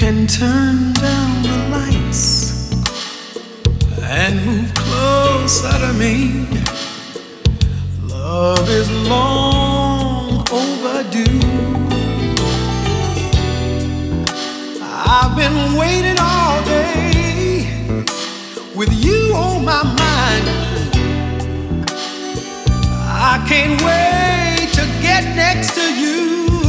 can turn down the lights and move closer to me. Love is long overdue. I've been waiting all day with you on my mind. I can't wait to get next to you,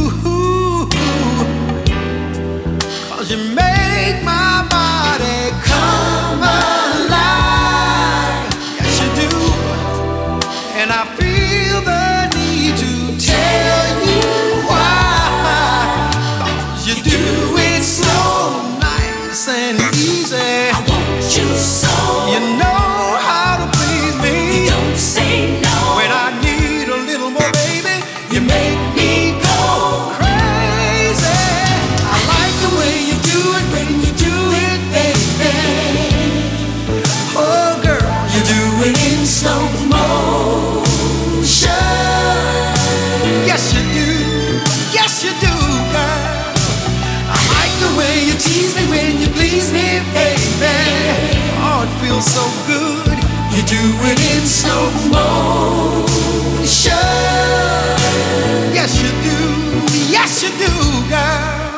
'cause you make my body come alive. Yes, you do. And I feel the need to tell you why. 'Cause you do it so nice and easy. I want you so. You know how to please me. You don't say no. When I need a little more, baby, You make me go crazy. I like the way you do it when you do it, baby. Oh, girl, You do it in slow motion. yes you do. Yes you do, girl. I like the way you tease me when you please me, baby. Oh, it feels so good. You do it in slow motion. Yes you do. Yes you do, girl.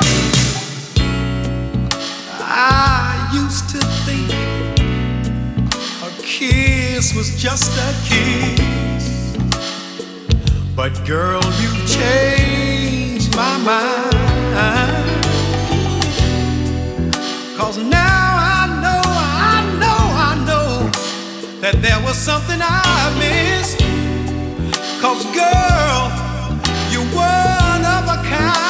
I used to think a kiss was just a kiss, but girl, you've changed my mind. 'Cause now I know that there was something I missed. 'Cause girl, you're one of a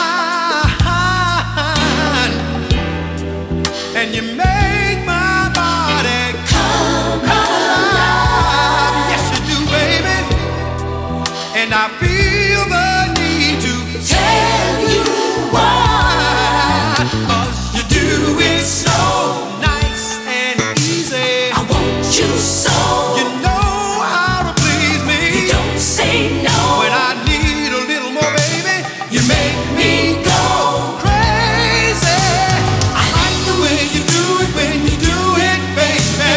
kind, and you make my body come alive. Yes you do, baby. And I feel the need to Tell you why. 'cause you do it so nice and easy. I want you so. You know how to please me. You don't say no. When I need a little more, baby, You make me go crazy. I like the way you do it when you do it, baby.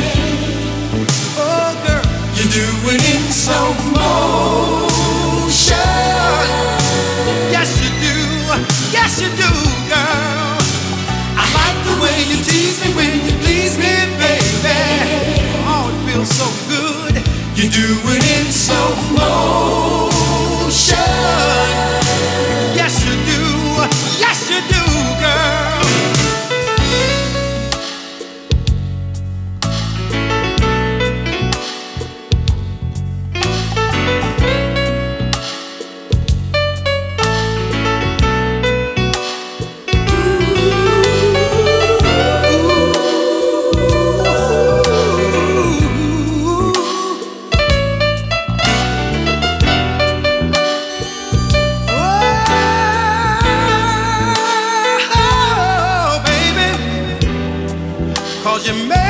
Oh, girl, You do it in slow motion. yes you do. Yes you do, girl. I like the way you tease me when you please me, baby. Oh, it feels so good. You do it in slow motion. Yes you do. Yes you do, girl. Oh, baby, 'cause you make